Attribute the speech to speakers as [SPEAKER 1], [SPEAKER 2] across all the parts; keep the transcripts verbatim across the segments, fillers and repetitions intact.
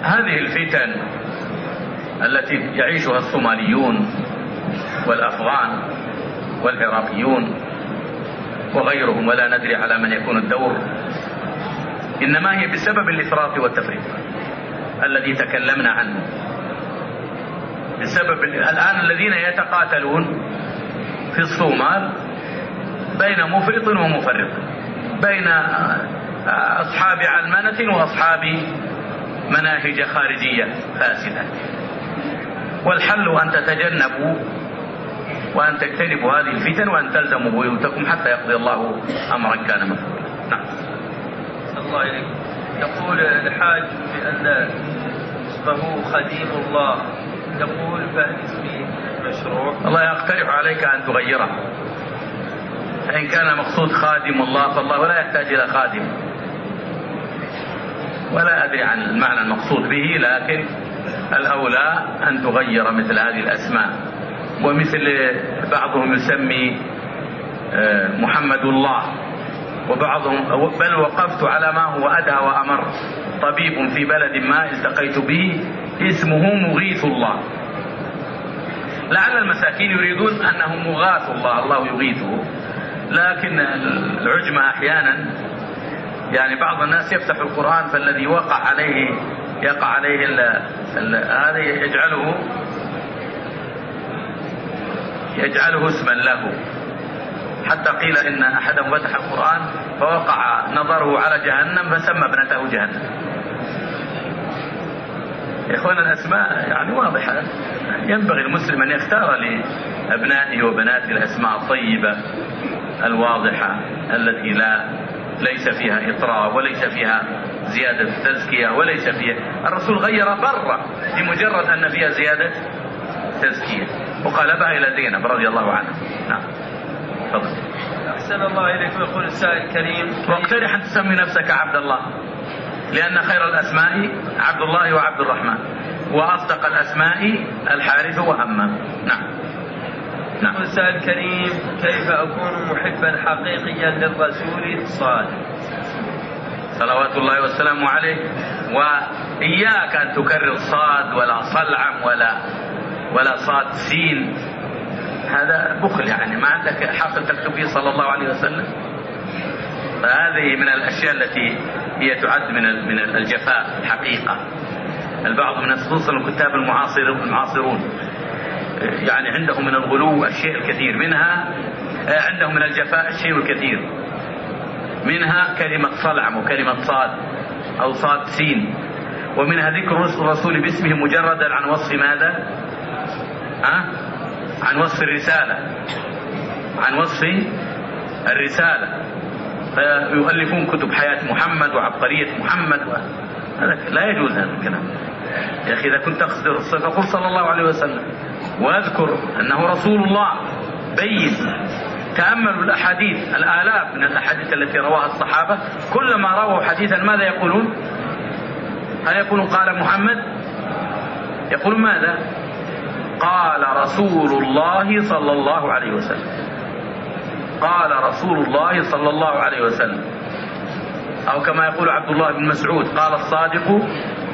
[SPEAKER 1] هذه الفتن التي يعيشها الصوماليون والأفغان والعراقيون وغيرهم ولا ندري على من يكون الدور، إنما هي بسبب الإفراط والتفريط الذي تكلمنا عنه. بسبب الآن الذين يتقاتلون في الصومال بين مفرط ومفرط، بين أصحاب علمنة وأصحاب مناهج خارجية فاسدة، والحل أن تتجنبوا وأن تجتنبوا هذه الفتن وأن تلزموا بيوتكم حتى يقضي الله أمرا كان مفعولا. نعم.
[SPEAKER 2] الله إليك. يقول الحاج بأن اسمه خديم الله، يقول فهل اسمي مشروع؟
[SPEAKER 1] الله يقترح عليك أن تغيره، فإن كان مقصود خادم الله فالله لا يحتاج إلى خادم، ولا أدري عن المعنى المقصود به، لكن الأولى أن تغير مثل هذه الأسماء. ومثل بعضهم يسمي محمد الله، وبعضهم بل وقفت على ما هو أدهى وأمر، طبيب في بلد ما التقيت به اسمه مغيث الله، لعل المساكين يريدون أنه مغاث الله، الله يغيثه، لكن العجمة أحيانا يعني بعض الناس يفتح القرآن فالذي وقع عليه يقع عليه هذا يجعله يجعله اسما له، حتى قيل إن أحدهم فتح القرآن فوقع نظره على جهنم فسمى ابنته جهنم. يا إخوان الأسماء يعني واضحة، ينبغي المسلم أن يختار لأبنائه وبناته الأسماء الطيبة الواضحة التي لا ليس فيها إطراء وليس فيها زيادة تزكية وليس فيها. الرسول غير برة لمجرد أن فيها زيادة تزكية وقلبها إلى زينب رضي الله عنها. نعم. تفضل.
[SPEAKER 2] أحسن الله إليك. ويقول السائل الكريم
[SPEAKER 1] واقترح أن تسمي نفسك عبد الله، لأن خير الأسماء عبد الله وعبد الرحمن، وأصدق الأسماء الحارث وهمام. نعم. نعم.
[SPEAKER 2] يقول السائل الكريم كيف أكون محبا حقيقيا للرسول الصالح
[SPEAKER 1] صلوات الله والسلام عليه؟ وإياك أن تكرر صاد ولا صلعم ولا ولا صاد سين، هذا بخل، يعني ما عندك حاصل تكتب فيه صلى الله عليه وسلم. فهذه من الأشياء التي هي تعد من من الجفاء الحقيقة. البعض من خصوصا الكتاب المعاصرون يعني عندهم من الغلو الشيء الكثير، منها عندهم من الجفاء الشيء الكثير، منها كلمة صلعم وكلمة صاد أو صاد سين، ومنها ذكر الرسول باسمه مجردا عن وصف ماذا؟ ها؟ عن وصف الرسالة، عن وصف الرسالة، فيؤلفون كتب حياة محمد وعبقرية محمد و... هذا لا يجوز هذا الكلام. يا أخي إذا كنت تقصد الصدق فقل صلى الله عليه وسلم، واذكر أنه رسول الله، بين. تأملوا الأحاديث، الآلاف من الأحاديث التي رواها الصحابة، كلما رووا حديثا ماذا يقولون؟ هل يقولون قال محمد؟ يقولون ماذا؟ قال رسول الله صلى الله عليه وسلم، قال رسول الله صلى الله عليه وسلم، أو كما يقول عبد الله بن مسعود قال الصادق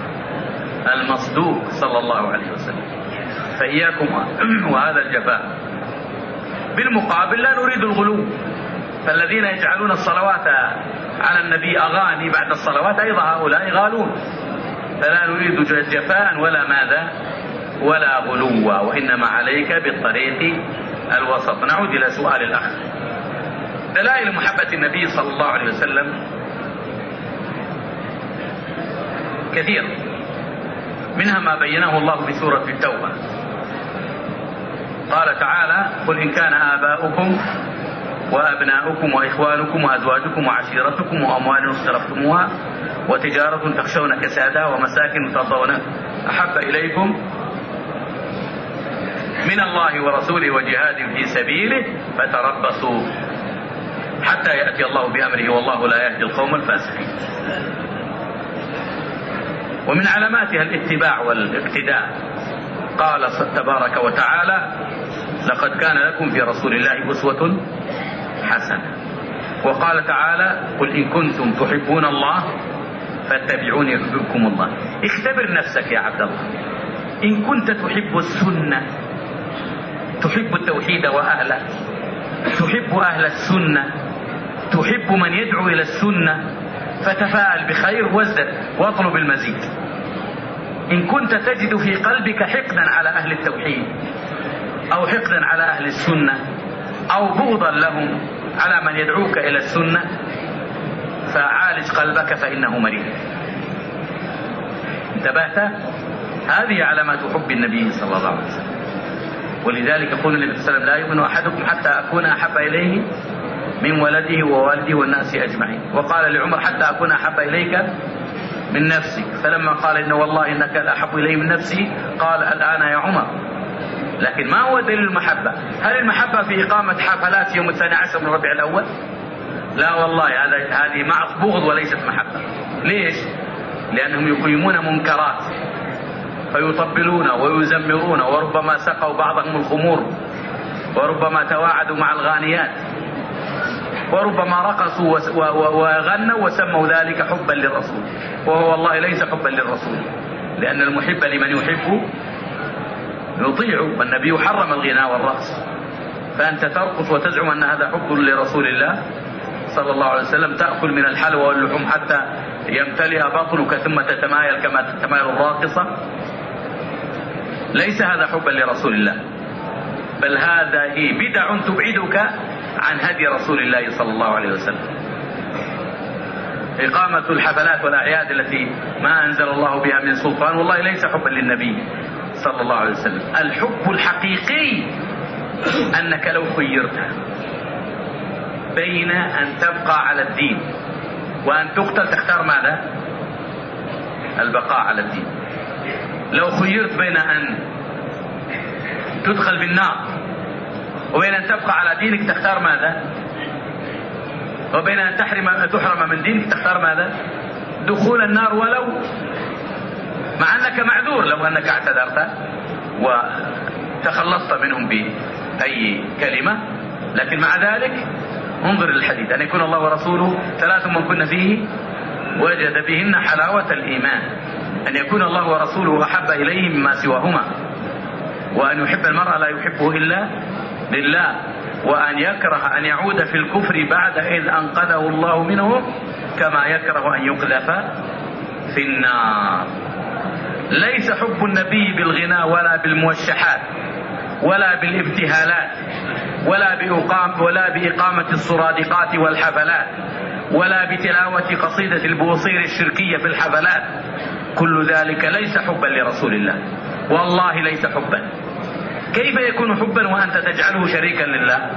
[SPEAKER 1] المصدوق صلى الله عليه وسلم. فإياكم وهذا الجفاء. بالمقابل لا نريد الغلو، فالذين يجعلون الصلوات على النبي أغاني بعد الصلوات أيضا هؤلاء غالون، فلا نريد جفاء ولا ماذا ولا غلوا، وإنما عليك بالطريق الوسط. نعود إلى سؤال الأخ. دلائل محبة النبي صلى الله عليه وسلم كثير، منها ما بينه الله في سورة التوبة. قال تعالى قل إن كان آباؤكم وأبناؤكم وإخوانكم وأزواجكم وعشيرتكم وأموال اقترفتموها وتجارة تخشون كسادها ومساكن ترضونها أحب إليكم من الله ورسوله وجهاد في سبيله فتربصوا حتى يأتي الله بأمره والله لا يهدي القوم الفاسقين. ومن علاماتها الاتباع والاقتداء. قال تبارك وتعالى لقد كان لكم في رسول الله أسوة حسنة. وقال تعالى قل إن كنتم تحبون الله فاتبعوني يحببكم الله. اختبر نفسك يا عبد الله، إن كنت تحب السنة، تحب التوحيد وأهله، تحب أهل السنة، تحب من يدعو إلى السنة، فتفاءل بخير وازدد واطلب المزيد. إن كنت تجد في قلبك حقدا على أهل التوحيد أو حقدا على أهل السنة أو بغضا لهم على من يدعوك إلى السنة، فعالج قلبك فإنه مريض. انتبهت؟ هذه علامات حب النبي صلى الله عليه وسلم. ولذلك يقول النبي صلى الله عليه وسلم: لا يؤمن أحدكم حتى أكون أحب إليه من ولده ووالده والناس أجمعين. وقال لعمر: حتى أكون أحب إليك من نفسك. فلما قال: إن والله إنك الأحب إلي من نفسي، قال: الآن يا عمر. لكن ما هو دليل المحبة؟ هل المحبة في إقامة حفلات يوم الثاني عشر من ربيع الأول؟ لا والله، هذا هذه معص بغض وليست محبة. ليش؟ لأنهم يقيمون منكرات فيطبلون ويزمرون، وربما سقوا بعضهم الخمور، وربما تواعدوا مع الغانيات، وربما رقصوا وغنوا وسموا ذلك حبا للرسول، وهو والله ليس حبا للرسول، لأن المحب لمن يحب يطيع، والنبي حرم الغناء والرقص. فأنت ترقص وتزعم أن هذا حب لرسول الله صلى الله عليه وسلم، تأكل من الحلوى واللحوم حتى يمتلئ بطنك ثم تتمايل كما تتمايل الراقصة. ليس هذا حبا لرسول الله، بل هذا بدع تبعدك عن هدي رسول الله صلى الله عليه وسلم. إقامة الحفلات والأعياد التي ما أنزل الله بها من سلطان والله ليس حبا للنبي صلى الله عليه وسلم. الحب الحقيقي أنك لو خيرت بين أن تبقى على الدين وأن تقتل تختار ماذا؟ البقاء على الدين. لو خيرت بين أن تدخل بالنار وبين أن تبقى على دينك تختار ماذا؟ وبين أن تحرم تحرم من دينك تختار ماذا؟ دخول النار، ولو مع أنك معذور لو أنك اعتذرت وتخلصت منهم بأي كلمة، لكن مع ذلك انظر للحديث: أن يكون الله ورسوله ثلاث من كن فيه وجد بهن حلاوة الإيمان. أن يكون الله ورسوله أحب إليه مما سواهما، وأن يحب المرء لا يحبه إلا لله، وأن يكره أن يعود في الكفر بعد إذ أنقذه الله منه، كما يكره أن يقذف في النار. ليس حب النبي بالغناء ولا بالموشحات ولا بالابتهالات ولا بإقامة ولا بإقامة السرادقات والحفلات ولا بتلاوة قصيدة البوصير الشركية في الحفلات. كل ذلك ليس حبا لرسول الله، والله ليس حبا. كيف يكون حبا وأنت تجعله شريكا لله؟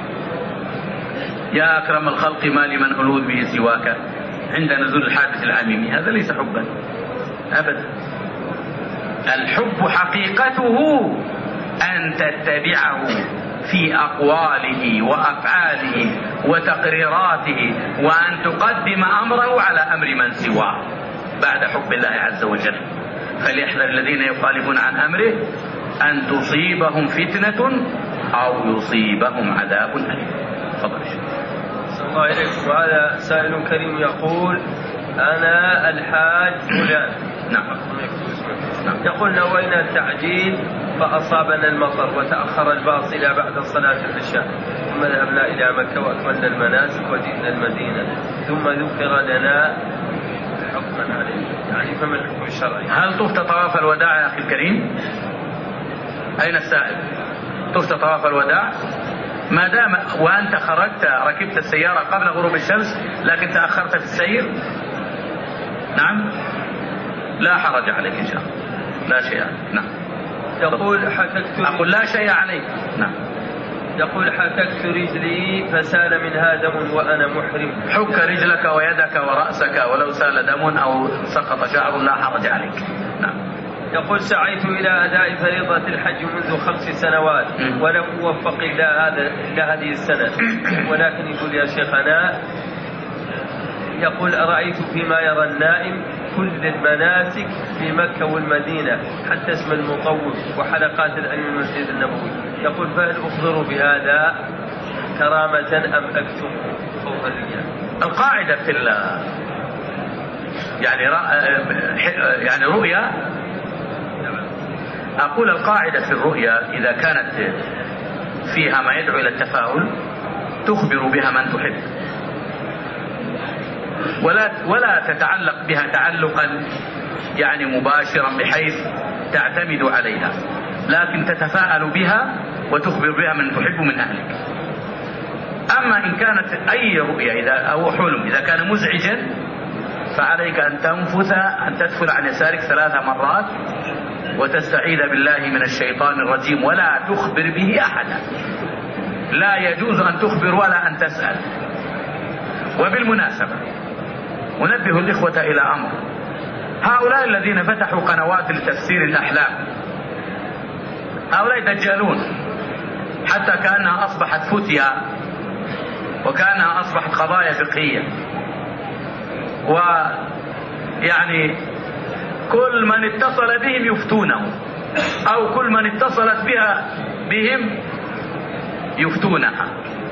[SPEAKER 1] يا أكرم الخلق ما لمن ألوذ به سواك عند نزول الحادث العميمي. هذا ليس حبا أبدا. الحب حقيقته أن تتبعه في أقواله وأفعاله وتقريراته، وأن تقدم أمره على أمر من سواه بعد حب الله عز وجل. فليحذر الذين يخالفون عن أمره أن تصيبهم فتنة أو يصيبهم عذاب أليم. تفضل.
[SPEAKER 2] صلى الله عليه وسلم. وهذا سائل كريم يقول: أنا الحاج فلان.
[SPEAKER 1] نعم.
[SPEAKER 2] يقول: نوينا التعجيل فأصابنا المطر وتأخر الباص إلى بعد صلاة العشاء، ثم ذهبنا إلى مكة وأكملنا المناسك وجئنا المدينة، ثم ذكر لنا حكما عليه، يعني فما الحكم الشرعي؟
[SPEAKER 1] هل طفت طواف الوداع يا أخي الكريم؟ أين السائل؟ طفت طواف الوداع؟ ما دام وأنت خرجت ركبت السيارة قبل غروب الشمس لكن تأخرت في السير، نعم، لا حرج عليك إن شاء الله، لا شيء عليك. نعم.
[SPEAKER 2] يقول: حككت
[SPEAKER 1] أقول لا شيء عليك. نعم.
[SPEAKER 2] يقول: حككت رجلي فسال منها دم وأنا محرم.
[SPEAKER 1] حك رجلك ويدك ورأسك ولو سال دم أو سقط شعر لا حرج عليك. نعم.
[SPEAKER 2] يقول: سعيت إلى أداء فريضة الحج منذ خمس سنوات م. ولم أوفق إلى هذا إلى هذه السنة، ولكن يقول يا شيخنا، يقول: أرأيت فيما يرى النائم كل المناسك في مكة والمدينة حتى اسم المطوف وحلقات العلم المسجد النبوي. يقول: فهل أخبر بهذا كرامة أم أكتم خوفا رياء؟
[SPEAKER 1] القاعدة في يعني يعني رؤيا. أقول القاعدة في الرؤيا إذا كانت فيها ما يدعو إلى التفاؤل تخبر بها من تحب، ولا ولا تتعلق بها تعلقا يعني مباشرا بحيث تعتمد عليها، لكن تتفاءل بها وتخبر بها من تحب من أهلك. أما إن كانت أي رؤيا إذا أو حلم إذا كان مزعجا فعليك أن تنفث أن تدفل عن يسارك ثلاث مرات وتستعيذ بالله من الشيطان الرجيم ولا تخبر به أحدا. لا يجوز أن تخبر ولا أن تسأل. وبالمناسبة أنبه الإخوة إلى أمر، هؤلاء الذين فتحوا قنوات لتفسير الأحلام هؤلاء دجالون، حتى كأنها أصبحت فتيا وكأنها أصبحت قضايا فقهية، ويعني كل من اتصل بهم يفتونه أو كل من اتصلت بها بهم يفتونها.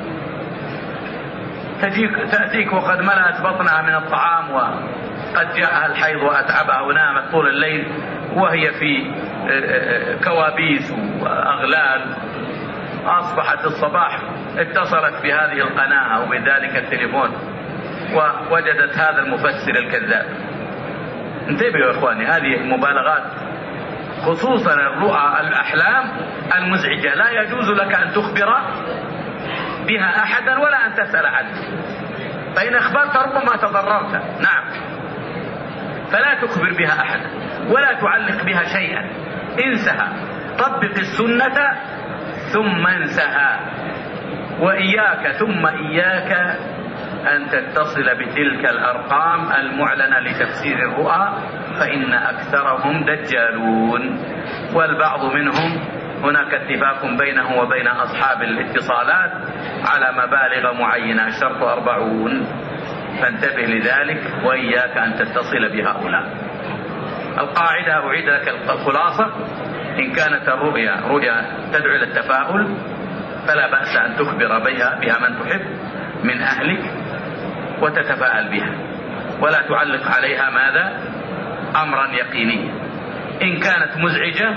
[SPEAKER 1] تأتيك وقد ملأت بطنها من الطعام وقد جاءها الحيض وأتعبها ونامت طول الليل وهي في كوابيس وأغلال، أصبحت الصباح اتصلت بهذه القناة أو بذلك التليفون ووجدت هذا المفسر الكذاب. انتبهوا يا إخواني، هذه المبالغات خصوصا الرؤى الأحلام المزعجة لا يجوز لك أن تخبر بها أحدا ولا أن تسأل عنه، فإن أخبرت ربما تضررت. نعم، فلا تخبر بها أحدا ولا تعلق بها شيئا، انسها، طبق السنة ثم انسها، وإياك ثم إياك أن تتصل بتلك الأرقام المعلنة لتفسير الرؤى، فإن أكثرهم دجالون، والبعض منهم هناك اتفاق بينه وبين أصحاب الاتصالات على مبالغ معينة، الشرط أربعون، فانتبه لذلك وإياك أن تتصل بهؤلاء. القاعدة أعيد لك الخلاصة: إن كانت الرؤيا رؤيا تدعو إلى التفاؤل فلا بأس أن تخبر بها, بها من تحب من أهلك وتتفاءل بها ولا تعلق عليها ماذا؟ أمرا يقينيا. إن كانت مزعجة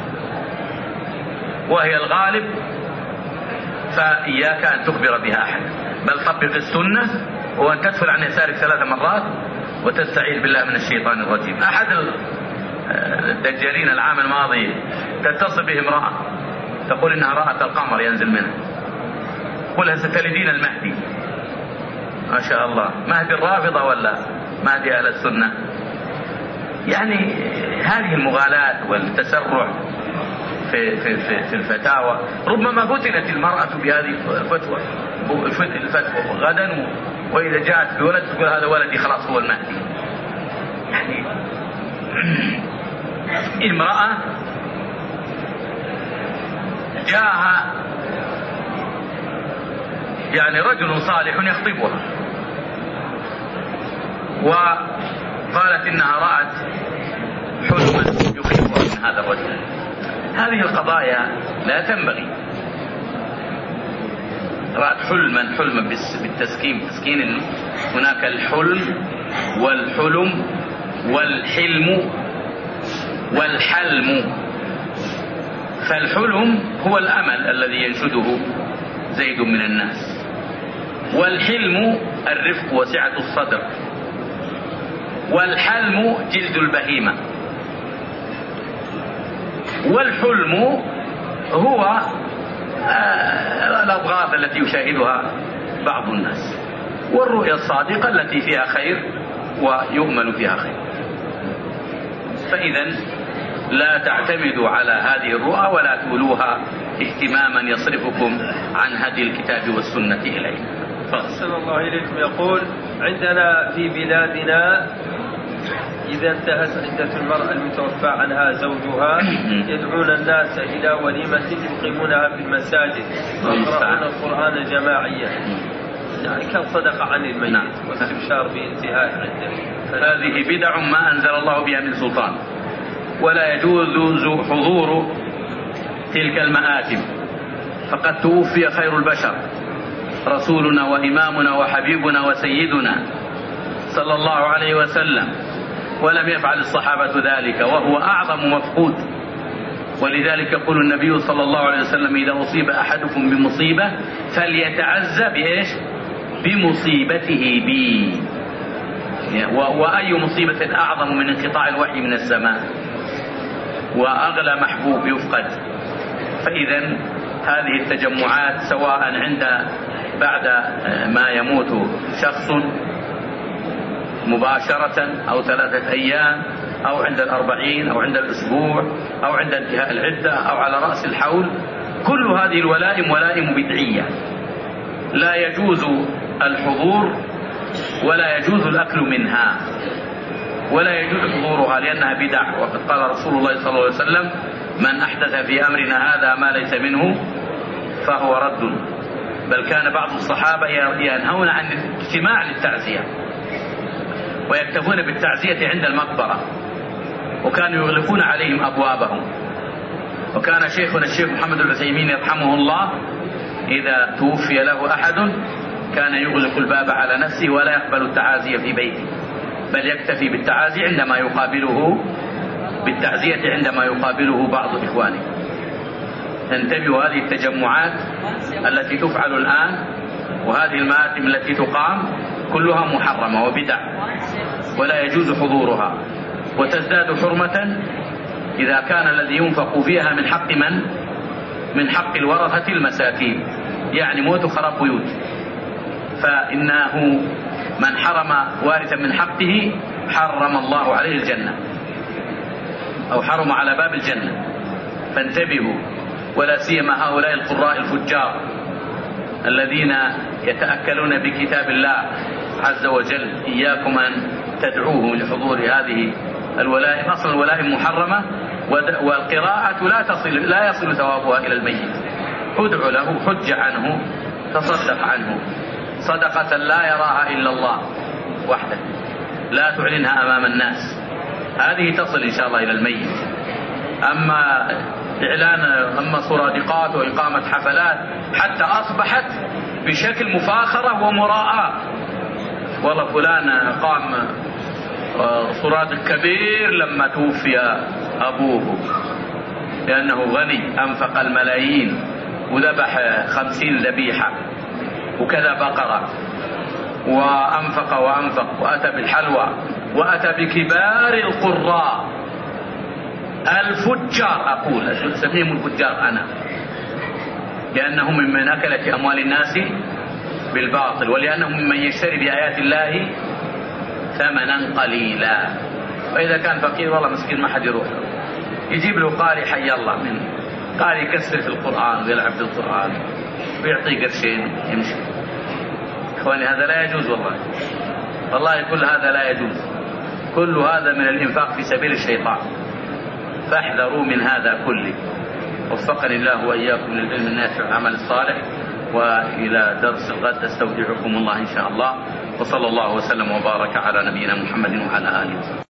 [SPEAKER 1] وهي الغالب فإياك أن تخبر بها أحد، بل طبق السنة وأن تدفل عن يسارك ثلاث مرات وتستعيذ بالله من الشيطان الرجيم. أحد الدجالين العام الماضي تتصل به امرأة تقول إنها رأت القمر ينزل منها، قلها ستلدين المهدي. ما شاء الله، مهدي الرافضة ولا مهدي أهل السنة؟ يعني هذه المغالاة والتسرع في, في, في, في الفتاوى. ربما فتنت المرأة بهذه الفتوى الفتوى غدا، وإذا جاءت بولد تقول هذا ولدي خلاص هو المهدي. يعني امرأة جاءها يعني رجل صالح يخطبها وقالت إنها رأت حلما يخيفها من هذا الرجل. هذه القضايا لا تنبغي. رأت حلما حلما بالتسكين تسكين، هناك الحلم والحلم والحلم والحلم. فالحلم هو الأمل الذي ينشده زيد من الناس، والحلم الرفق وسعة الصدر، والحلم جلد البهيمة، والحلم هو الأضغاث التي يشاهدها بعض الناس، والرؤيا الصادقة التي فيها خير ويؤمل فيها خير. فإذا لا تعتمدوا على هذه الرؤى ولا تولوها اهتماما يصرفكم عن هدي الكتاب والسنة إليه.
[SPEAKER 2] أحسن الله إليكم. يقول: عندنا في بلادنا إذا انتهت عدة المرأة المتوفى عنها زوجها يدعون الناس إلى وليمة يقيمونها في المساجد ويقرؤون القرآن جماعيا، يعني كالصدقة عن الميت واستبشار بانتهاء عدة.
[SPEAKER 1] هذه بدع ما أنزل الله بها من سلطان، ولا يجوز حضور تلك المآتم، فقد توفي خير البشر رسولنا وإمامنا وحبيبنا وسيدنا صلى الله عليه وسلم، ولم يفعل الصحابة ذلك، وهو أعظم مفقود. ولذلك يقول النبي صلى الله عليه وسلم: إذا أصيب أحدكم بمصيبة فليتعزى بإيش؟ بمصيبته بي. وأي مصيبة أعظم من انقطاع الوحي من السماء، وأغلى محبوب يفقد. فإذا هذه التجمعات سواء عند بعد ما يموت شخص مباشرة أو ثلاثة أيام أو عند الأربعين أو عند الأسبوع أو عند انتهاء العدة أو على رأس الحول، كل هذه الولائم ولائم بدعية لا يجوز الحضور ولا يجوز الأكل منها ولا يجوز حضورها لأنها بدع. وقد قال رسول الله صلى الله عليه وسلم: من أحدث في أمرنا هذا ما ليس منه فهو رد. بل كان بعض الصحابة ينهون عن الاجتماع للتعزية ويكتفون بالتعزية عند المقبرة، وكانوا يغلقون عليهم أبوابهم. وكان شيخنا الشيخ محمد العثيمين يرحمه الله إذا توفي له أحد كان يغلق الباب على نفسه ولا يقبل التعازي في بيته، بل يكتفي بالتعازي عندما يقابله بالتعزية عندما يقابله بعض إخوانه. انتبهوا، هذه التجمعات التي تفعل الآن وهذه المآتم التي تقام كلها محرمة وبدع ولا يجوز حضورها، وتزداد حرمة إذا كان الذي ينفق فيها من حق من؟ من حق الورثة المساكين، يعني موت خراب بيوت. فإنه من حرم وارثا من حقه حرم الله عليه الجنة أو حرم على باب الجنة. فانتبهوا، ولا سيما هؤلاء القراء الفجار الذين يتأكلون بكتاب الله عز وجل، إياكم أن تدعوهم لحضور هذه الولائم. أصل الولائم محرمة، والقراءة لا تصل لا يصل ثوابها إلى الميت. ادع له، حج عنه، تصدق عنه صدقة لا يراها إلا الله وحده، لا تعلنها أمام الناس، هذه تصل إن شاء الله إلى الميت. أما إعلان أما صرادقات وإقامة حفلات حتى أصبحت بشكل مفاخرة ومراءة، والله فلان قام صرادق كبير لما توفي أبوه لأنه غني، أنفق الملايين وذبح خمسين ذبيحة وكذا بقرة، وأنفق وأنفق وأتى بالحلوى وأتى بكبار القراء الفجار، أقول أسميهم الفجار أنا، لأنهم ممن أكلت أموال الناس بالباطل، ولأنهم ممن يشتري بآيات الله ثمنا قليلا. وإذا كان فقير والله مسكين ما حد يروح، يجيب له قاري حي الله من قاري يكسر في القرآن ويلعب في القرآن ويعطيه قرشين يمشي. إخواني هذا لا يجوز، والله والله كل هذا لا يجوز، كل هذا من الإنفاق في سبيل الشيطان، فاحذروا من هذا كله. وفقني الله وإياكم للعلم النافع والعمل الصالح، وإلى درس الغد استودعكم الله إن شاء الله، وصلى الله وسلم وبارك على نبينا محمد وعلى آله وسلم.